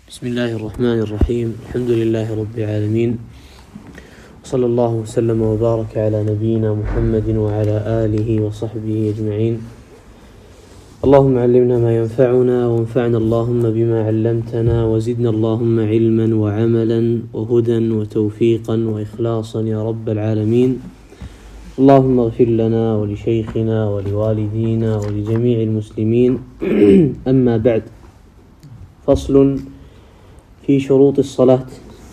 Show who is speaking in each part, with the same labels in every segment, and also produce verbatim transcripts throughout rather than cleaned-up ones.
Speaker 1: بسم الله الرحمن الرحيم. الحمد لله رب العالمين، وصلى الله وسلم وبارك على نبينا محمد وعلى آله وصحبه أجمعين. اللهم علمنا ما ينفعنا وانفعنا اللهم بما علمتنا، وزدنا اللهم علما وعملا وهدى وتوفيقا وإخلاصا يا رب العالمين. اللهم اغفر لنا ولشيخنا ولوالدينا ولجميع المسلمين. أما بعد، فصل في شروط الصلاة.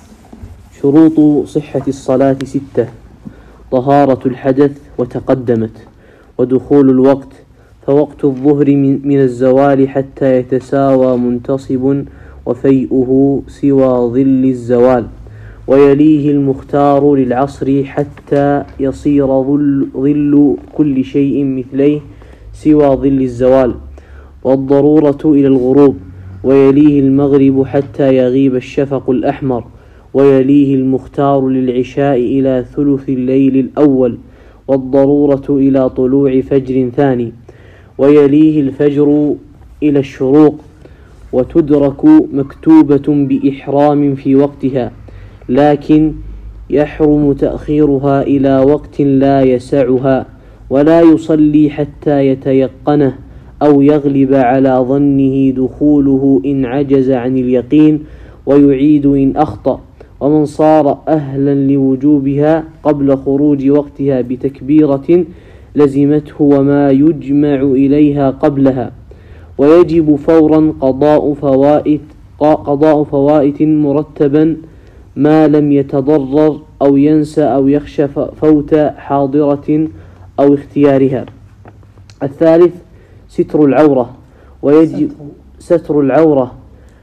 Speaker 1: شروط صحة الصلاة ستة: طهارة الحدث وتقدمت، ودخول الوقت، فوقت الظهر من الزوال حتى يتساوى منتصب وفيئه سوى ظل الزوال، ويليه المختار للعصر حتى يصير ظل, ظل كل شيء مثليه سوى ظل الزوال، والضرورة إلى الغروب، ويليه المغرب حتى يغيب الشفق الأحمر، ويليه المختار للعشاء إلى ثلث الليل الأول، والضرورة إلى طلوع فجر ثاني، ويليه الفجر إلى الشروق، وتدرك مكتوبة بإحرام في وقتها، لكن يحرم تأخيرها إلى وقت لا يسعها، ولا يصلي حتى يتيقنه أو يغلب على ظنه دخوله إن عجز عن اليقين، ويعيد إن أخطأ. ومن صار أهلا لوجوبها قبل خروج وقتها بتكبيرة لزمته وما يجمع إليها قبلها، ويجب فورا قضاء فوائد قضاء فوائد مرتبا ما لم يتضرر أو ينسى أو يخشى فوت حاضرة أو اختيارها. الثالث ستر العورة، ويجب ستر العورة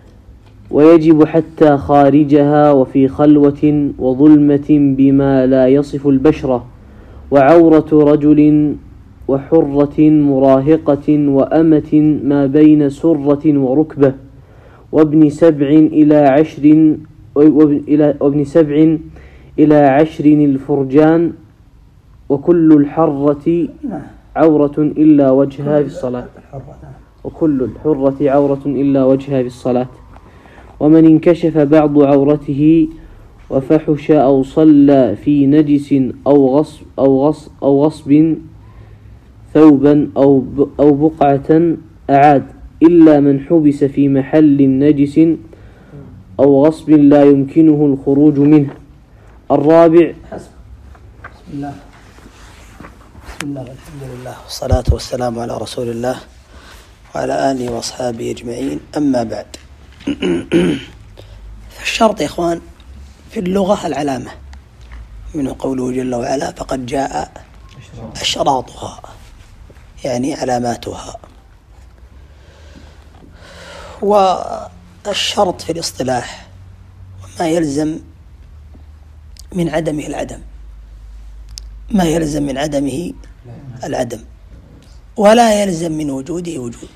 Speaker 1: ويجب حتى خارجها وفي خلوة وظلمة بما لا يصف البشرة، وعورة رجل وحرة مراهقة وأمة ما بين سرة وركبة، وابن سبع إلى عشر وابن سبع إلى عشر الفرجان، وكل الحرة عورة إلا وجهها في الصلاة وكل الحرة عورة إلا وجهها في الصلاة. ومن انكشف بعض عورته وفحش أو صلى في نجس أو غصب أو غصب أو غصب ثوبا أو أو بقعة أعاد، إلا من حبس في محل نجس أو غصب لا يمكنه الخروج منه. الرابع
Speaker 2: بسم الله بسم الله والحمد لله والصلاة والسلام على رسول الله وعلى آله وأصحابه أجمعين. أما بعد، فالشرط يا إخوان في اللغة العلامة، منه قوله جل وعلا فقد جاء أشراطها، يعني علاماتها. والشرط في الاصطلاح وما يلزم من عدمه العدم، ما يلزم من عدمه العدم، ولا يلزم من وجوده وجود.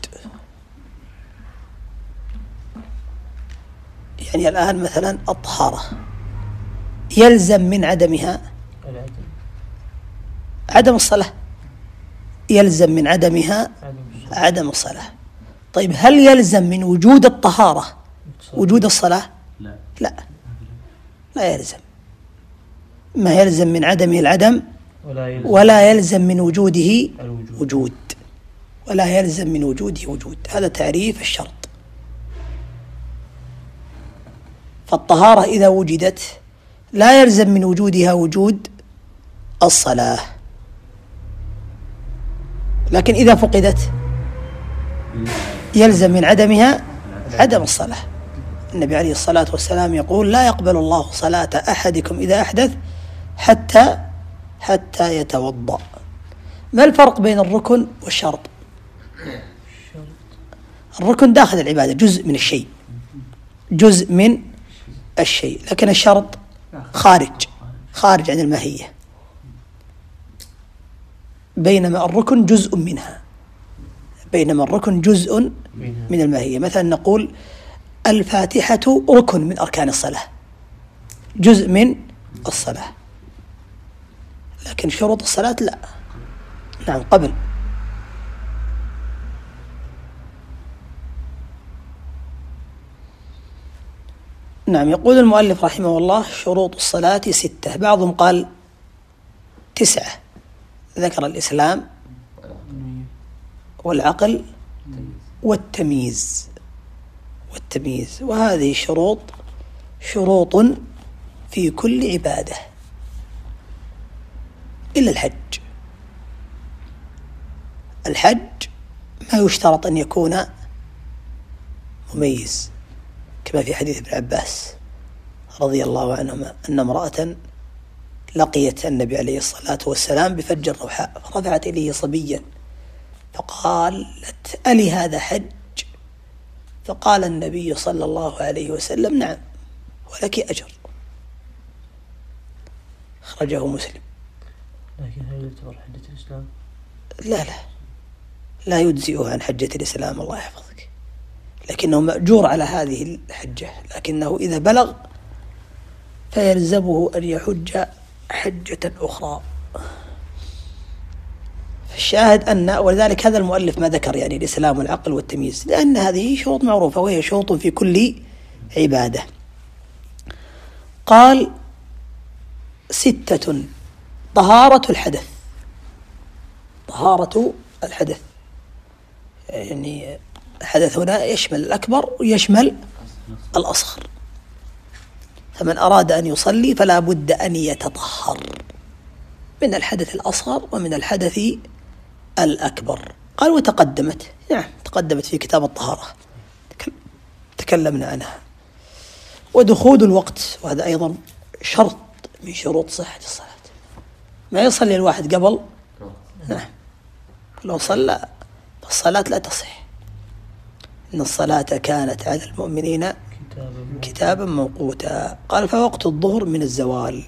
Speaker 2: يعني الآن مثلا الطهارة يلزم من عدمها عدم الصلاة، يلزم من عدمها عدم الصلاة. طيب هل يلزم من وجود الطهارة وجود الصلاة؟ لا لا, لا يلزم. ما يلزم من عدمه العدم ولا يلزم من وجوده وجود، ولا يلزم من وجوده وجود. هذا تعريف الشرط. فالطهارة إذا وجدت لا يلزم من وجودها وجود الصلاة، لكن إذا فقدت يلزم من عدمها عدم الصلاة. النبي عليه الصلاة والسلام يقول لا يقبل الله صلاة أحدكم إذا أحدث حتى حتى يتوضأ. ما الفرق بين الركن والشرط؟ الركن داخل العبادة، جزء من الشيء، جزء من الشيء، لكن الشرط خارج خارج عن الماهية، بينما الركن جزء منها بينما الركن جزء من الماهية. مثلا نقول الفاتحة ركن من أركان الصلاة، جزء من الصلاة، لكن شروط الصلاة لا. نعم قبل نعم. يقول المؤلف رحمه الله: شروط الصلاة ستة، بعضهم قال تسعة، ذكر الإسلام والعقل والتمييز والتمييز وهذه شروط شروط في كل عبادة إلا الحج. الحج ما يشترط أن يكون مميز، كما في حديث ابن عباس رضي الله عنهما أن امرأة لقيت النبي عليه الصلاة والسلام بفج الروحاء فرفعت إليه صبيا فقالت: ألي هذا حج؟ فقال النبي صلى الله عليه وسلم: نعم ولك أجر. أخرجه مسلم.
Speaker 1: لكن هل يعتبر حجة الإسلام؟
Speaker 2: لا لا لا يجزئه عن حجة الإسلام، الله يحفظك، لكنه مأجور على هذه الحجة، لكنه إذا بلغ فيلزمه أن يحج حجة أخرى. الشاهد أن ولذلك هذا المؤلف ما ذكر يعني الإسلام والعقل والتمييز، لأن هذه شروط معروفة وهي شروط في كل عبادة. قال: ستة: طهارة الحدث. طهارة الحدث يعني الحدث هنا يشمل الأكبر ويشمل الأصغر، فمن أراد أن يصلي فلا بد أن يتطهر من الحدث الأصغر ومن الحدث الأكبر. قال: وتقدمت، نعم تقدمت في كتاب الطهارة تكلمنا عنها. ودخول الوقت، وهذا أيضا شرط من شروط صحة الصلاة، ما يصلي الواحد قبل، نعم لو صلى فالصلاة لا تصح. إن الصلاة كانت على المؤمنين كتابا موقوتا. قال: فوقت الظهر من الزوال.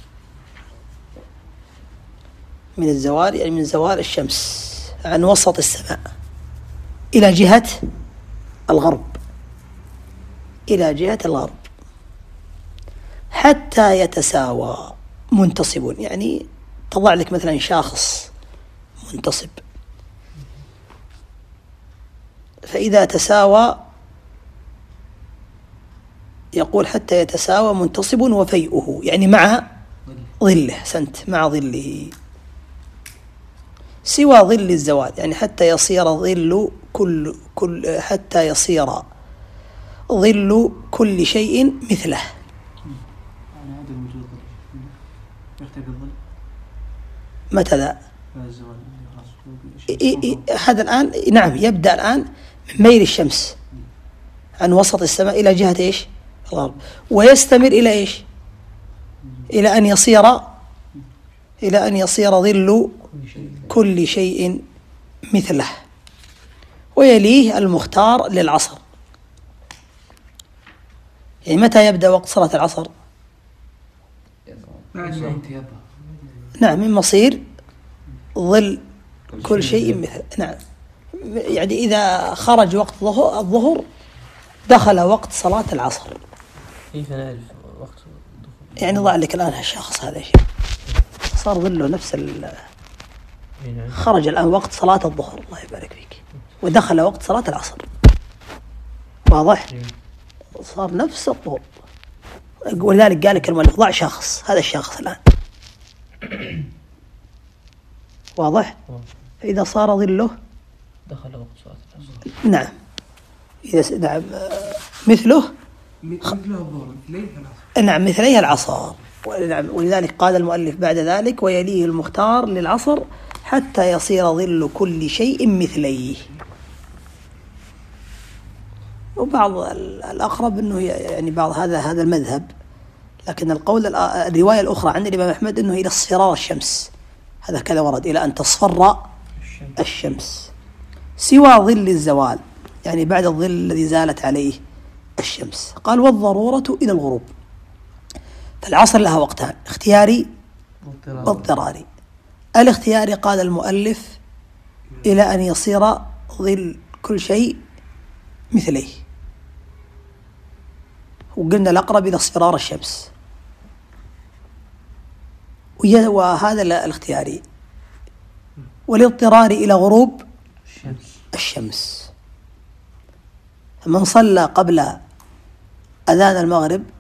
Speaker 2: من الزوال يعني من زوال الشمس عن وسط السماء إلى جهة الغرب، إلى جهة الغرب حتى يتساوى منتصب، يعني تضع لك مثلا شاخص منتصب، فإذا تساوى يقول حتى يتساوى منتصب وفيئه، يعني مع ظله، سنت مع ظله، سوى ظل الزوال، يعني حتى يصير ظل كل كل حتى يصير ظل كل شيء مثله. متى ذا؟ هذا الآن نعم يبدأ الآن من ميل الشمس عن وسط السماء إلى جهة إيش؟ الغرب، ويستمر إلى إيش؟ إلى أن يصير إلى أن يصير ظل كل شيء مثله. ويليه المختار للعصر، يعني متى يبدأ وقت صلاة العصر؟ نعم من مصير ظل كل شيء مثل، نعم يعني إذا خرج وقت الظهر دخل وقت صلاة العصر.
Speaker 1: كيف نعرف وقت الظهر؟
Speaker 2: يعني ضع لك الآن هالشخص هذا شيء صار ظله نفس ال خرج الآن وقت صلاة الظهر، الله يبارك فيك، ودخل وقت صلاة العصر، واضح؟ صار نفس الطول. ولذلك قال لك المؤلف: ضع شخص، هذا الشخص الآن واضح؟ فإذا صار ظله
Speaker 1: دخل وقت صلاة العصر.
Speaker 2: نعم إذا نعم مثله نعم مثليه العصر. ولذلك قال المؤلف بعد ذلك: ويليه المختار للعصر حتى يصير ظل كل شيء مثليه. وبعض الأقرب أنه يعني بعض هذا هذا المذهب، لكن القول الرواية الأخرى عن الإمام أحمد أنه إلى اصفرار الشمس، هذا كذا ورد إلى أن تصفر الشمس، سوى ظل الزوال، يعني بعد الظل الذي زالت عليه الشمس. قال: والضرورة إلى الغروب. فالعصر لها وقتان: اختياري واضطراري. الاختياري قال المؤلف: إلى أن يصير ظل كل شيء مثليه، وقلنا الأقرب إلى اصفرار الشمس، وهذا الاختياري. والاضطراري إلى غروب الشمس. من صلى قبل أذان المغرب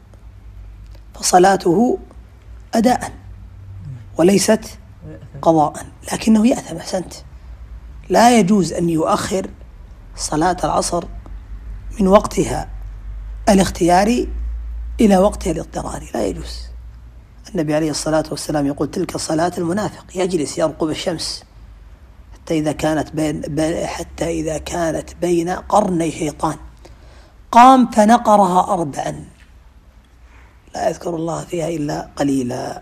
Speaker 2: فصلاته أداء وليست قضاء، لكنه يأثم. أحسنت. لا يجوز أن يؤخر صلاة العصر من وقتها الاختياري إلى وقتها الاضطراري، لا يجوز. النبي عليه الصلاة والسلام يقول: تلك صلاة المنافق، يجلس يرقب الشمس حتى إذا كانت بين حتى إذا كانت بين قرني شيطان قام فنقرها أربعا لا يذكر الله فيها إلا قليلا.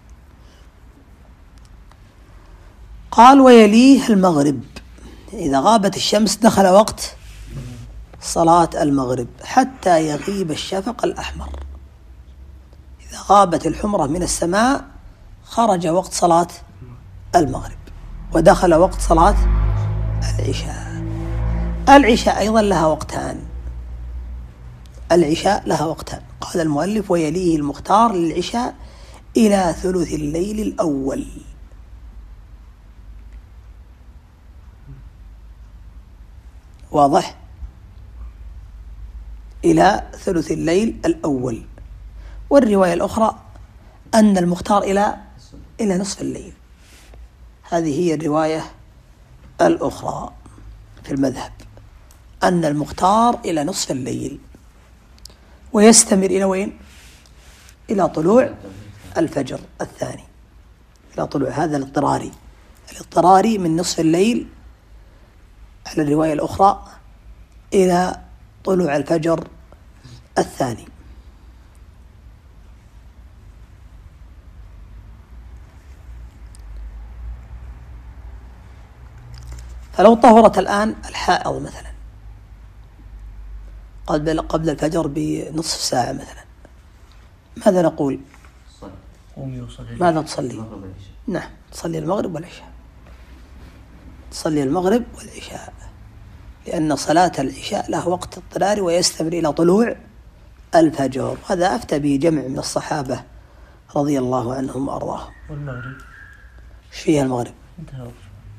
Speaker 2: قال: ويليه المغرب، إذا غابت الشمس دخل وقت صلاة المغرب حتى يغيب الشفق الأحمر. إذا غابت الحمرة من السماء خرج وقت صلاة المغرب ودخل وقت صلاة العشاء. العشاء أيضا لها وقتان، العشاء لها وقتان. قال المؤلف: ويليه المختار للعشاء إلى ثلث الليل الأول. واضح؟ إلى ثلث الليل الأول. والرواية الأخرى أن المختار إلى إلى نصف الليل. هذه هي الرواية الأخرى في المذهب، أن المختار إلى نصف الليل ويستمر إلى وين؟ إلى طلوع الفجر الثاني، إلى طلوع هذا الاضطراري الاضطراري من نصف الليل على الرواية الأخرى إلى طلوع الفجر الثاني. فلو طهرت الآن الحائض مثلا قبل قبل الفجر بنصف ساعة مثلا، ماذا نقول؟ ماذا تصلي؟ نعم، تصلي المغرب والعشاء، تصلي المغرب والعشاء، لأن صلاة العشاء له وقت اضطراري ويستمر إلى طلوع الفجر. هذا أفتى به جمع من الصحابة رضي الله عنهم وأرضاهم.
Speaker 1: والمغرب
Speaker 2: ايش فيها المغرب؟
Speaker 1: انتهى.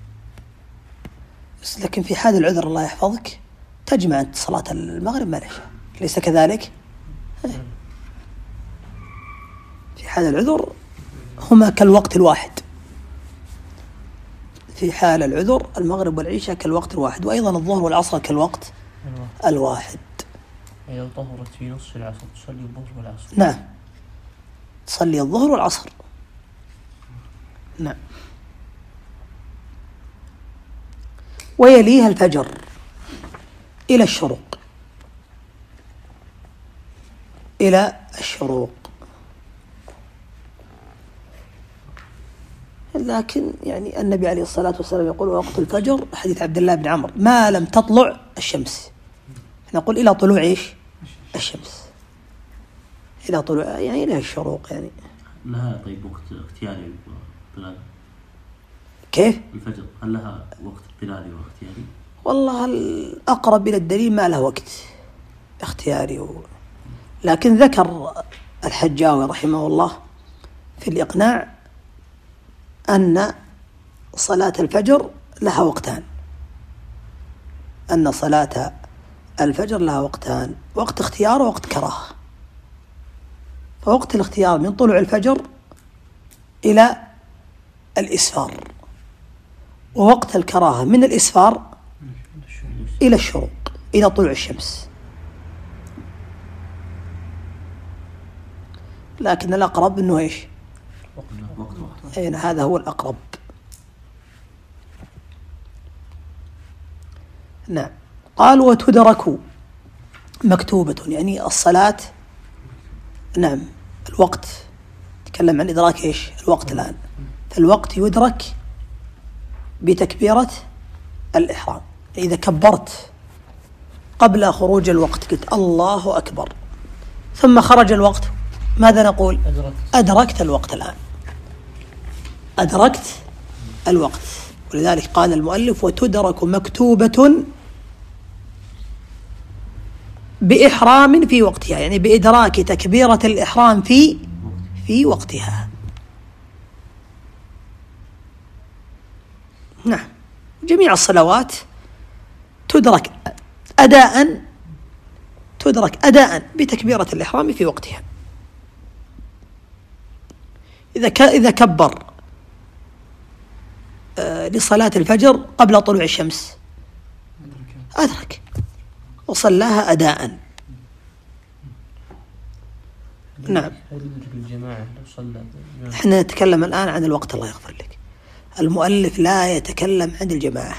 Speaker 2: بس لكن في حال العذر الله يحفظك تجمع أنت صلاة المغرب مع العشاء، ليس كذلك؟ في حال العذر هما كالوقت الواحد، في حال العذر المغرب والعشاء كالوقت الواحد، وأيضا الظهر والعصر كالوقت الواحد.
Speaker 1: لو طهرت في نصف العصر تصلي الظهر والعصر.
Speaker 2: نعم، تصلي الظهر والعصر. نعم. ويليها الفجر إلى الشروق، إلى الشروق. لكن يعني النبي عليه الصلاة والسلام يقول: وقت الفجر، حديث عبد الله بن عمرو، ما لم تطلع الشمس. نقول إلى طلوع إيش؟ الشمس، إلى طلوع يعني إلى الشروق يعني.
Speaker 3: لها طيب وقت اختياري طلال؟
Speaker 2: كيف؟
Speaker 3: الفجر هل لها وقت اضطراري واختياري؟
Speaker 2: والله الأقرب إلى الدليل ما له وقت اختياري و... لكن ذكر الحجاوي رحمه الله في الإقناع أن صلاة الفجر لها وقتان، أن صلاة الفجر لها وقتان، وقت اختيار ووقت كراهة. فوقت الاختيار من طلوع الفجر إلى الإسفار، ووقت الكراهة من الإسفار إلى الشروق، إلى طلوع الشمس. لكن الأقرب أنه إيش؟ أين هذا هو الأقرب. نعم. قال: وتدرك مكتوبة، يعني الصلاة. نعم، الوقت تكلم عن إدراك إيش؟ الوقت الآن. فالوقت يدرك بتكبيرة الإحرام. إذا كبرت قبل خروج الوقت قلت الله أكبر ثم خرج الوقت، ماذا نقول؟
Speaker 1: أدركت,
Speaker 2: أدركت الوقت الآن، أدركت الوقت. ولذلك قال المؤلف: وتدرك مكتوبة بإحرام في وقتها، يعني بإدراك تكبيرة الإحرام في في وقتها. نعم، جميع الصلوات تدرك أداء تدرك أداء بتكبيرة الإحرام في وقتها. إذا ك... إذا كبر آه لصلاة الفجر قبل طلوع الشمس أدرك وصلاها أداء. نعم.
Speaker 1: هل يدرك الجماعة لو صلى؟
Speaker 2: احنا نتكلم الآن عن الوقت، الله يغفر لك. المؤلف لا يتكلم عن الجماعة،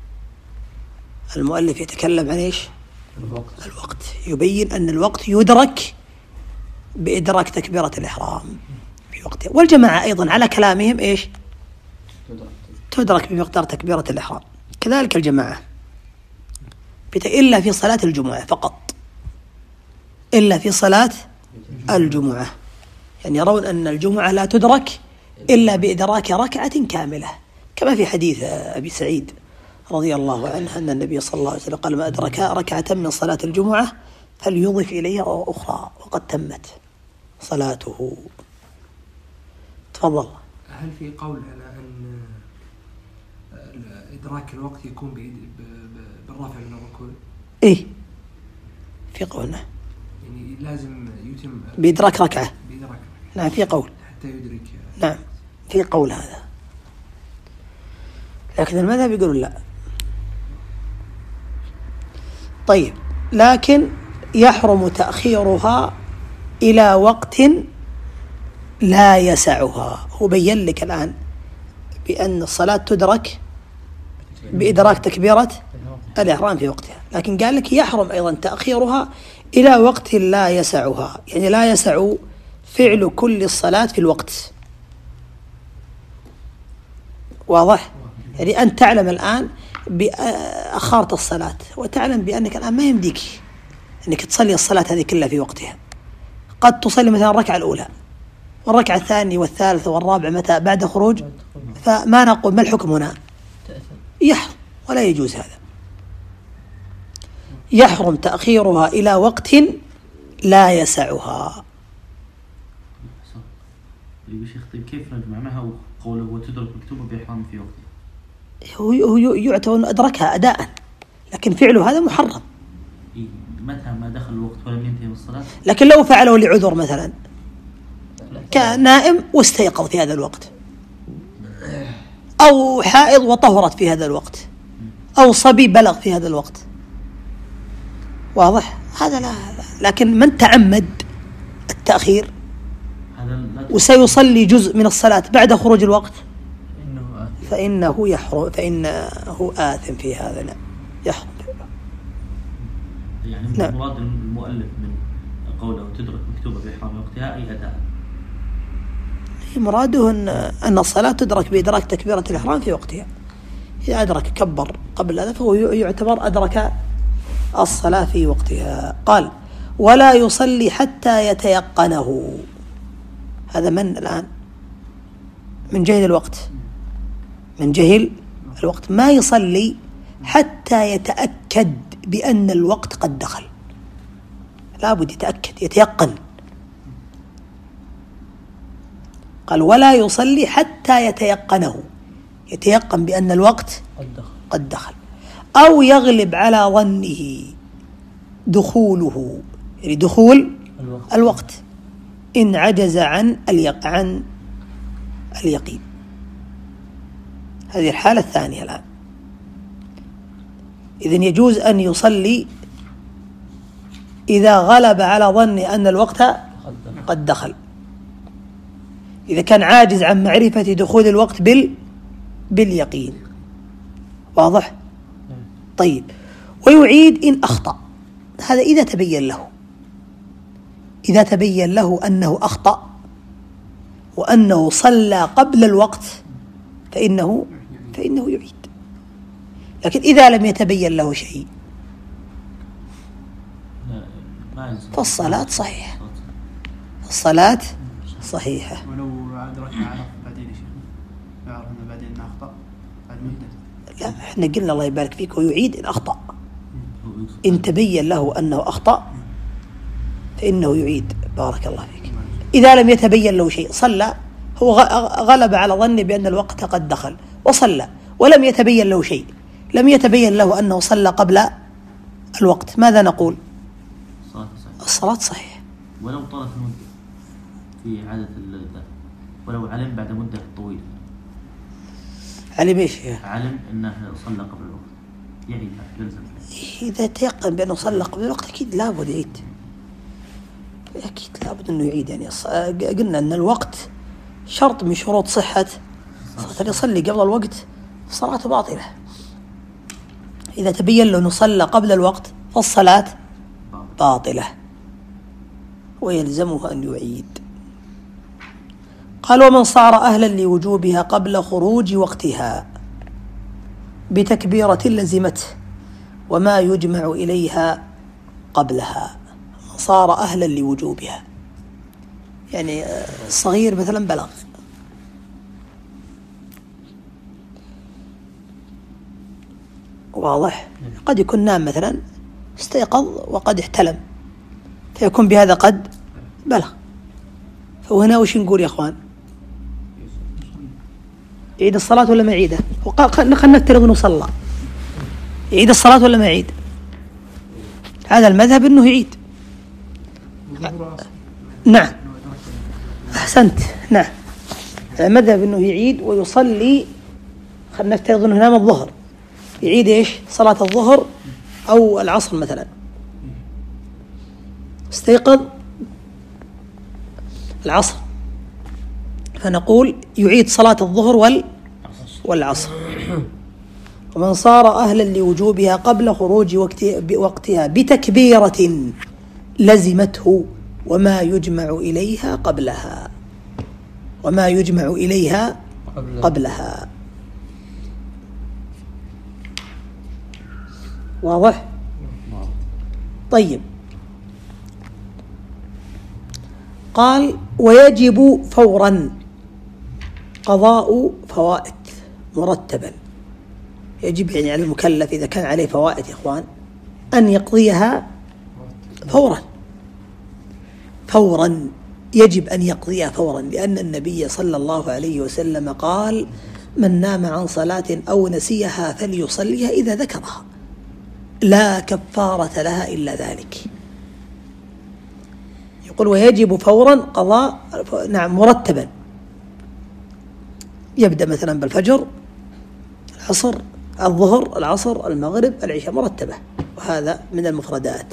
Speaker 2: المؤلف يتكلم عن إيش؟
Speaker 1: الوقت.
Speaker 2: الوقت يبين أن الوقت يدرك بإدراك تكبيرة الإحرام في وقتها، والجماعة أيضا على كلامهم إيش؟ تدرك بمقدار تكبيرة الإحرام، كذلك الجماعة إلا في صلاة الجمعة فقط، إلا في صلاة الجمعة، يعني يرون أن الجمعة لا تدرك إلا بإدراك ركعة كاملة، كما في حديث أبي سعيد رضي الله عنه أن النبي صلى الله عليه وسلم قال: ما أدرك ركعة من صلاة الجمعة فليضف إليها أخرى وقد تمت صلاته. تفضل.
Speaker 4: هل في قول على أن إدراك الوقت يكون بالرفع من الركوع؟
Speaker 2: إيه في قولنا
Speaker 4: يعني لازم يتم
Speaker 2: بإدراك ركعة.
Speaker 4: بإدراك ركعة.
Speaker 2: نعم في قول.
Speaker 4: حتى يدرك.
Speaker 2: نعم في قول هذا، لكن المذهب يقولون لا. طيب، لكن يحرم تأخيرها إلى وقت لا يسعها. هو بين لك الآن بأن الصلاة تدرك بإدراك تكبيرة الإحرام في وقتها، لكن قال لك يحرم أيضا تأخيرها إلى وقت لا يسعها، يعني لا يسع فعل كل الصلاة في الوقت. واضح؟ يعني أنت تعلم الآن بأخرت الصلاة وتعلم بأنك الآن ما يمديك أنك تصلي الصلاة هذه كلها في وقتها، قد تصلي مثلا الركعة الأولى والركعة الثانية والثالثة والرابعة متى؟ بعد خروج. فما نقول ما الحكم هنا؟ يحرم ولا يجوز هذا. يحرم تأخيرها إلى وقت لا يسعها.
Speaker 3: شيخ طيب كيف نجمع معها قوله وتدرك مكتوبة بإحرام في وقته؟
Speaker 2: هو هو يعتبر أنه أدركها أداء، لكن فعله هذا محرم.
Speaker 3: متى ما دخل الوقت ولم ينتهي من الصلاة؟
Speaker 2: لكن لو فعله لعذر مثلا، كان نائم واستيقظ في هذا الوقت، أو حائض وطهرت في هذا الوقت، أو صبي بلغ في هذا الوقت، واضح؟ هذا لا, لا. لكن من تعمد التأخير وسيصلي جزء من الصلاة بعد خروج الوقت فإنه يحرم، فإنه آثم في هذا. لا يحرم.
Speaker 3: يعني نعم. مراد المؤلف من قوله تدرك مكتوبة بإحرام وقتها أي أداء؟
Speaker 2: مراده أن أن الصلاة تدرك بإدراك تكبيرة الإحرام في وقتها. إذا أدرك كبر قبل هذا فهو يعتبر أدرك الصلاة في وقتها. قال: ولا يصلي حتى يتيقنه. هذا من الآن من جهل الوقت، من جهل الوقت ما يصلي حتى يتأكد بأن الوقت قد دخل. لا بد يتأكد، يتيقن. قال: ولا يصلي حتى يتيقنه، يتيقن بأن الوقت قد دخل، أو يغلب على ظنه دخوله، يعني دخول الوقت, الوقت إن عجز عن اليق... عن اليقين. هذه الحالة الثانية الآن. إذن يجوز أن يصلي إذا غلب على ظن أن الوقت قد دخل، إذا كان عاجز عن معرفة دخول الوقت بال... باليقين. واضح؟ طيب، ويعيد إن أخطأ. هذا إذا تبين له، إذا تبين له أنه أخطأ وأنه صلى قبل الوقت فإنه فإنه يعيد. لكن إذا لم يتبين له شيء فالصلاة صحيحة، الصلاة صحيحة.
Speaker 5: ولو أدركنا عرف بعدين يا شيخ، يعرف أنه بعدين أنه أخطأ بعد مدة.
Speaker 2: لا، إحنا قلنا الله يبارك فيك ويعيد إن أخطأ. إن تبين له أنه أخطأ فإنه يعيد. بارك الله فيك. إذا لم يتبين له شيء، صلى، هو غلب على ظنه بأن الوقت قد دخل وصلى ولم يتبين له شيء، لم يتبين له أنه صلى قبل الوقت، ماذا نقول؟
Speaker 3: الصلاة صحيحة.
Speaker 2: الصلاة صحيحة
Speaker 3: ولو طالت المدة في عادة اللذة. ولو علم بعد مدة طويلة.
Speaker 2: علم ايش؟
Speaker 3: علم انه صلى قبل الوقت يعيدها يلزم.
Speaker 2: اذا تيقن بانه صلى قبل الوقت اكيد لابد يعيد، اكيد لابد انه يعيد. يعني قلنا ان الوقت شرط من شروط صحة صلاة، يصلي قبل الوقت صلاته باطلة. إذا تبين له أنه صلى قبل الوقت فالصلاة باطلة ويلزمها أن يعيد. قال: ومن صار أهلا لوجوبها قبل خروج وقتها بتكبيرة لزمته وما يجمع إليها قبلها. من صار أهلا لوجوبها يعني الصغير مثلا بلغ، واضح؟ قد يكون نام مثلا استيقظ وقد احتلم فيكون بهذا قد بلغ. فهنا وش نقول يا اخوان؟ يعيد الصلاة ولا ما يعيدها؟ خلينا نفترض انه صلى، يعيد الصلاة ولا ما يعيد؟ هذا المذهب انه يعيد. نعم احسنت، نعم المذهب انه يعيد ويصلي. خلينا نفترض انه نام الظهر، يعيد ايش؟ صلاة الظهر او العصر مثلا. استيقظ العصر فنقول يعيد صلاة الظهر وال والعصر. ومن صار أهلا لوجوبها قبل خروج وقتها بتكبيرة لزمته وما يجمع إليها قبلها، وما يجمع إليها قبلها. واضح؟ طيب. قال: ويجب فورا قضاء فوائد مرتبا. يجب يعني على المكلف إذا كان عليه فوائد يا إخوان أن يقضيها فورا فورا يجب أن يقضيها فورا، لأن النبي صلى الله عليه وسلم قال: من نام عن صلاة أو نسيها فليصليها إذا ذكرها لا كفارة لها إلا ذلك. يقول: ويجب فورا قضاء نعم مرتبا، يبدأ مثلا بالفجر، العصر، الظهر، العصر، المغرب، العشاء، مرتبة، وهذا من المفردات.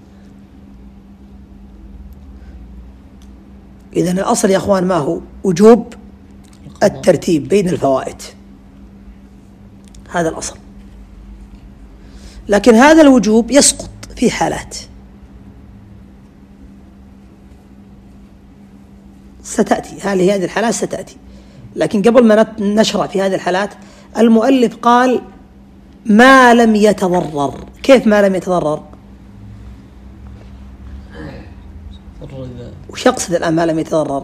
Speaker 2: إذن الأصل يا أخوان ما هو؟ وجوب الترتيب بين الفوائد، هذا الأصل. لكن هذا الوجوب يسقط في حالات ستأتي، هذه هذه الحالات ستأتي. لكن قبل ما نشرع في هذه الحالات المؤلف قال: ما لم يتضرر. كيف ما لم يتضرر؟ وش يقصد الآن ما لم يتضرر؟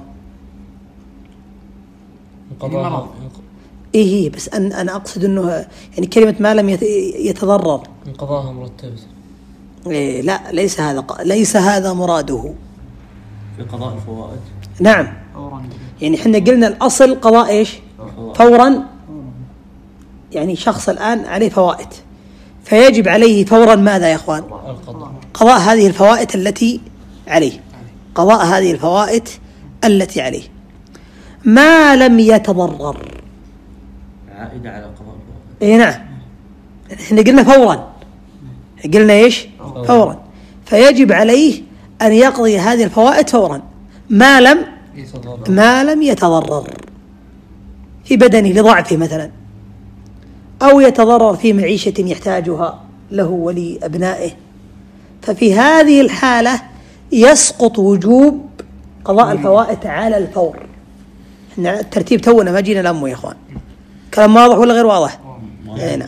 Speaker 2: إيه بس أن أنا أقصد إنه يعني كلمة ما لم يتضرر
Speaker 1: انقضاها مرتبة.
Speaker 2: إيه لا، ليس هذا ليس هذا مراده
Speaker 3: في قضاء الفوائد.
Speaker 2: نعم يعني حنا قلنا الأصل قضاء إيش؟ فورا. يعني شخص الآن عليه فوائد فيجب عليه فورا ماذا يا أخوان؟ قضاء هذه الفوائد التي عليه، قضاء هذه الفوائد التي عليه ما لم يتضرر.
Speaker 3: عائدة على قضاء الفوائد.
Speaker 2: إيه نعم، احنا قلنا فورا، قلنا إيش؟ فورا. فيجب عليه أن يقضي هذه الفوائد فورا ما لم ما لم يتضرر في بدنه لضعفه مثلا، أو يتضرر في معيشة يحتاجها له ولأبنائه. ففي هذه الحالة يسقط وجوب قضاء الفوائد على الفور. احنا الترتيب تونا ما جينا لأمه يا أخوان. كلام واضح ولا غير واضح؟ نعم.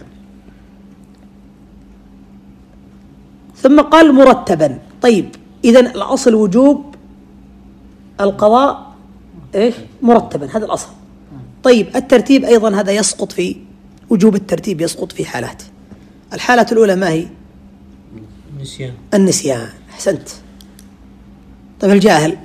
Speaker 2: ثم قال مرتبا. طيب إذن الأصل وجوب القضاء إيش؟ مرتبا، هذا الأصل. طيب الترتيب أيضا هذا يسقط في وجوب الترتيب يسقط في حالات. الحالة الأولى ما هي؟
Speaker 1: النسيان.
Speaker 2: النسيان، أحسنت. طيب الجاهل،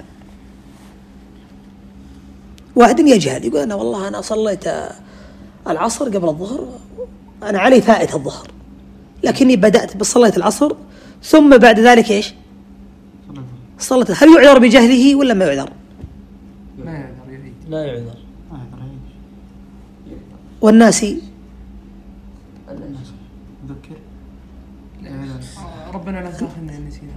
Speaker 2: واحد يجهل يقول أنا والله أنا صليت العصر قبل الظهر، أنا علي فائت الظهر لكني بدأت بصلاة العصر ثم بعد ذلك إيش؟ صلت. هل يعذر بجهله ولا ما يعذر؟
Speaker 4: ما يعذر، يعيد
Speaker 1: لا يعذر.
Speaker 5: ما يعذر ايش؟
Speaker 2: والناسي
Speaker 5: ذكر.
Speaker 4: آه، ربنا لا تأخذنا إن نسينا.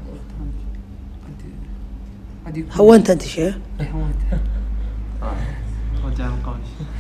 Speaker 4: أنت
Speaker 2: هو أنت أنت شيء
Speaker 4: هو أنت
Speaker 5: رجع القول.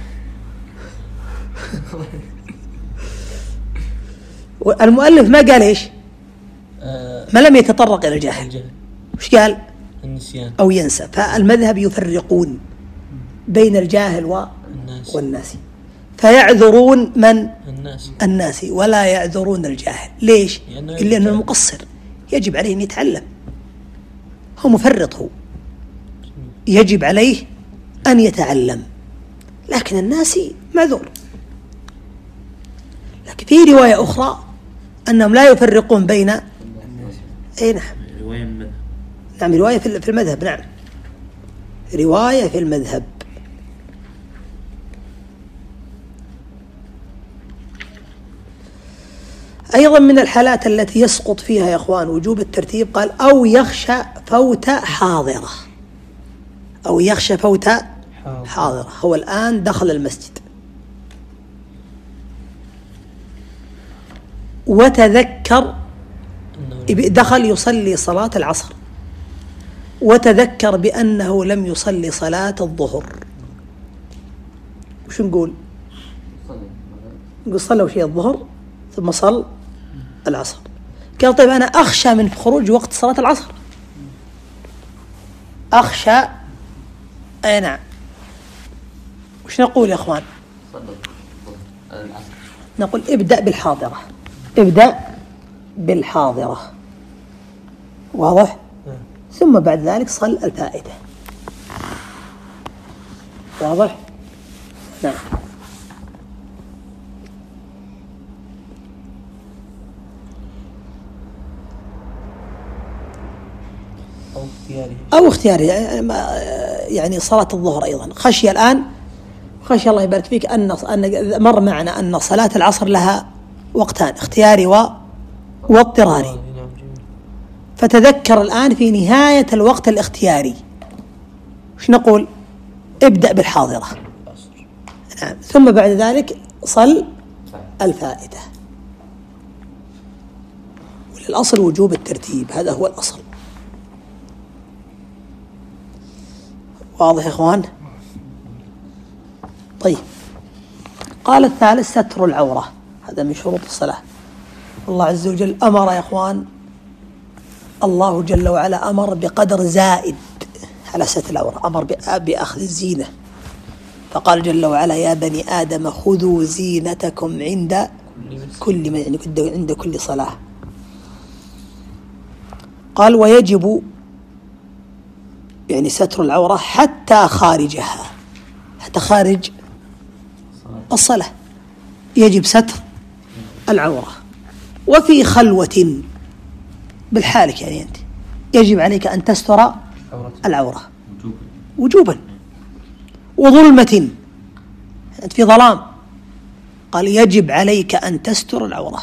Speaker 2: المؤلف ما قال إيش؟
Speaker 1: آه
Speaker 2: ما لم يتطرق إلى الجاهل.
Speaker 1: الجهل.
Speaker 2: وش قال؟
Speaker 1: النسيان.
Speaker 2: أو ينسى. فالمذهب يفرقون بين الجاهل و...
Speaker 1: الناس.
Speaker 2: والناسي، فيعذرون من؟
Speaker 1: الناس.
Speaker 2: الناسي، ولا يعذرون الجاهل. ليش؟
Speaker 1: لأنه
Speaker 2: لأنه المقصر يجب عليه أن يتعلم، هو مفرط، هو يجب عليه أن يتعلم، لكن الناسي معذور. لكن في رواية أخرى أنهم لا يفرقون بين أي نعم
Speaker 3: رواية من المذهب.
Speaker 2: نعم رواية في المذهب. نعم رواية في المذهب. أيضا من الحالات التي يسقط فيها يا أخوان وجوب الترتيب، قال أو يخشى فوت حاضرة، أو يخشى فوت حاضرة. هو الآن دخل المسجد وتذكر، دخل يصلي صلاة العصر وتذكر بأنه لم يصلي صلاة الظهر، وش نقول؟ نقول صلوا شيء الظهر ثم صل العصر. قال طيب أنا أخشى من خروج وقت صلاة العصر، أخشى. أي نعم. وش نقول يا أخوان؟ نقول ابدأ بالحاضرة، ابدأ بالحاضرة، واضح؟ ثم بعد ذلك صل الفائتة، واضح؟ نعم.
Speaker 1: أو اختياري.
Speaker 2: أو اختياري يعني صلاة الظهر أيضا خشية الآن، خشية الله يبارك فيك أن أن مر معنا أن صلاة العصر لها وقتان، اختياري و واضطراري، فتذكر الآن في نهاية الوقت الاختياري، وش نقول؟ ابدأ بالحاضرة. نعم. ثم بعد ذلك صل الفائتة. والأصل وجوب الترتيب، هذا هو الأصل. واضح يا إخوان؟ طيب، قال الثالث ستر العورة، هذا من شروط الصلاة. الله عز وجل أمر يا إخوان، الله جل وعلا أمر بقدر زائد على ستر العورة، أمر بأخذ الزينة، فقال جل وعلا يا بني آدم خذوا زينتكم عند كل من يعني عند كل صلاة. قال ويجب يعني ستر العورة حتى خارجها، حتى خارج الصلاة يجب ستر العورة. وفي خلوة بالحالك يعني أنت يجب عليك أن تستر العورة وجوبا. وظلمة أنت في ظلام، قال يجب عليك أن تستر العورة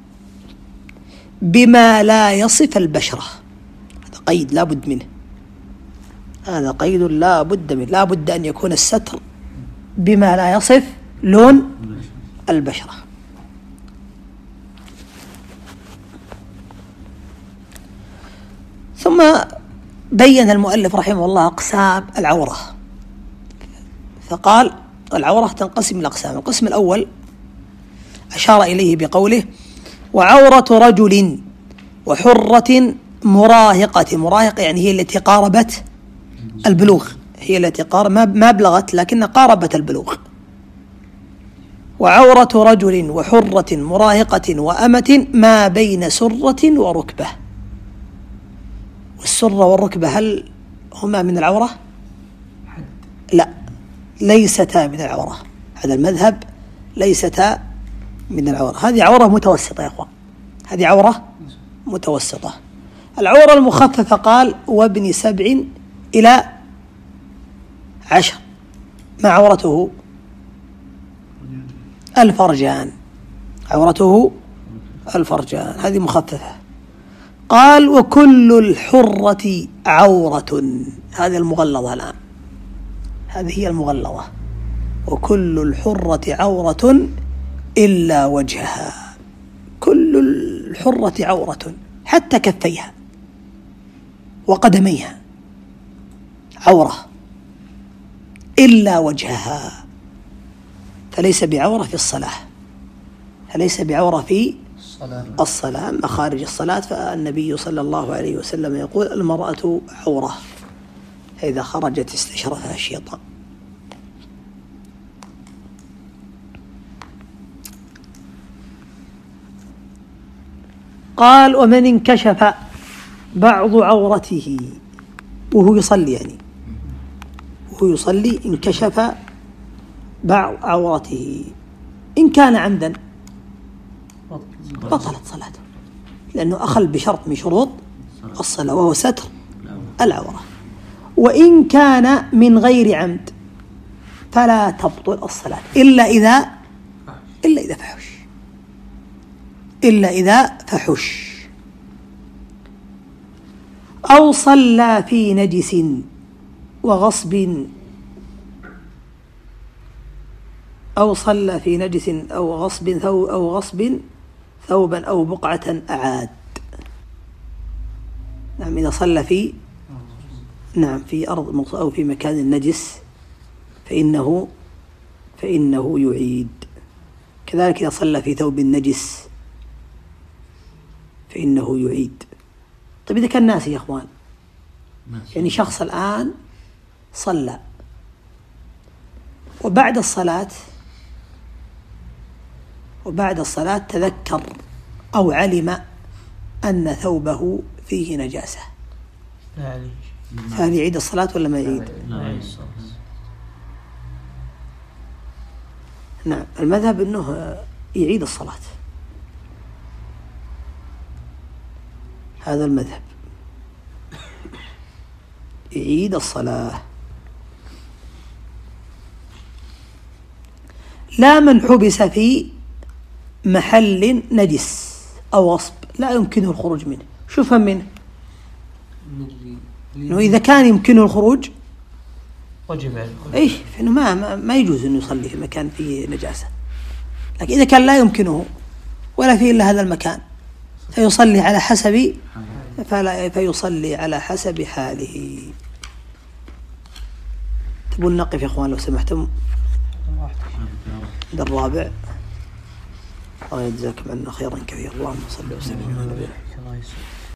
Speaker 2: بما لا يصف البشرة. هذا قيد لا بد منه، هذا قيد لا بد منه، لا بد أن يكون الستر بما لا يصف لون البشرة. ثم بين المؤلف رحمه الله أقسام العورة، فقال العورة تنقسم إلى أقسام. القسم الأول أشار إليه بقوله وعورة رجل وحرة مراهقة. مراهقة يعني هي التي قاربت البلوغ، هي التي قارب ما بلغت لكن قاربت البلوغ. وعورة رجل وحرة مراهقة وأمة ما بين سرة وركبة. والسرة والركبة هل هما من العورة؟ لا، ليستا من العورة. هذا المذهب ليستا من العورة، هذه عورة متوسطة يا أخوان، هذه عورة متوسطة. العورة المخففة قال وابن سبع إلى عشر، ما عورته؟ الفرجان، عورته الفرجان، هذه مخففة. قال وكل الحرة عورة، هذه المغلظة الآن، هذه هي المغلظة. وكل الحرة عورة إلا وجهها، كل الحرة عورة حتى كفيها وقدميها عورة إلا وجهها، فليس بعورة في الصلاة، فليس بعورة في الصلاة. أما خارج الصلاة فالنبي صلى الله عليه وسلم يقول المرأة عورة، فإذا خرجت استشرفها الشيطان. قال ومن انكشف بعض عورته وهو يصلي، يعني وهو يصلي انكشف بعض عورته إن كان عمدا بطلت صلاته، لأنه أخل بشرط من شروط الصلاة وهو ستر العورة. وإن كان من غير عمد فلا تبطل الصلاة إلا إذا إلا إذا فحش إلا إذا فحش أو صلى في نجس وغصب أو صلى في نجس أو غصب ثوب أو غصب ثوبا أو بقعة أعاد. نعم، إذا صلى في نعم في أرض أو في مكان نجس فإنه فإنه يعيد. كذلك إذا صلى في ثوب نجس فإنه يعيد. طيب إذا كان ناسي يا أخوان، يعني شخص الآن صلى وبعد الصلاة وبعد الصلاة تذكر أو علم أن ثوبه فيه نجاسة، فهل يعيد الصلاة ولا ما يعيد؟ نعم، المذهب أنه يعيد الصلاة، هذا المذهب يعيد الصلاة. لا من حبس في محل نجس أو غصب لا يمكنه الخروج منه. شو فهم منه؟ إنه إذا كان يمكنه الخروج
Speaker 1: وجب عليه،
Speaker 2: إيه فإنه ما ما يجوز إنه يصلي في مكان فيه نجاسة. لكن إذا كان لا يمكنه ولا فيه إلا هذا المكان فيصلي على حسب فلا فيصلي على حسب حاله. تبون نقف يا إخوان لو سمحتم عند الرابع. الله يجزاكم عنا خيرا كثيرا. اللهم صل وسلم على نبينا.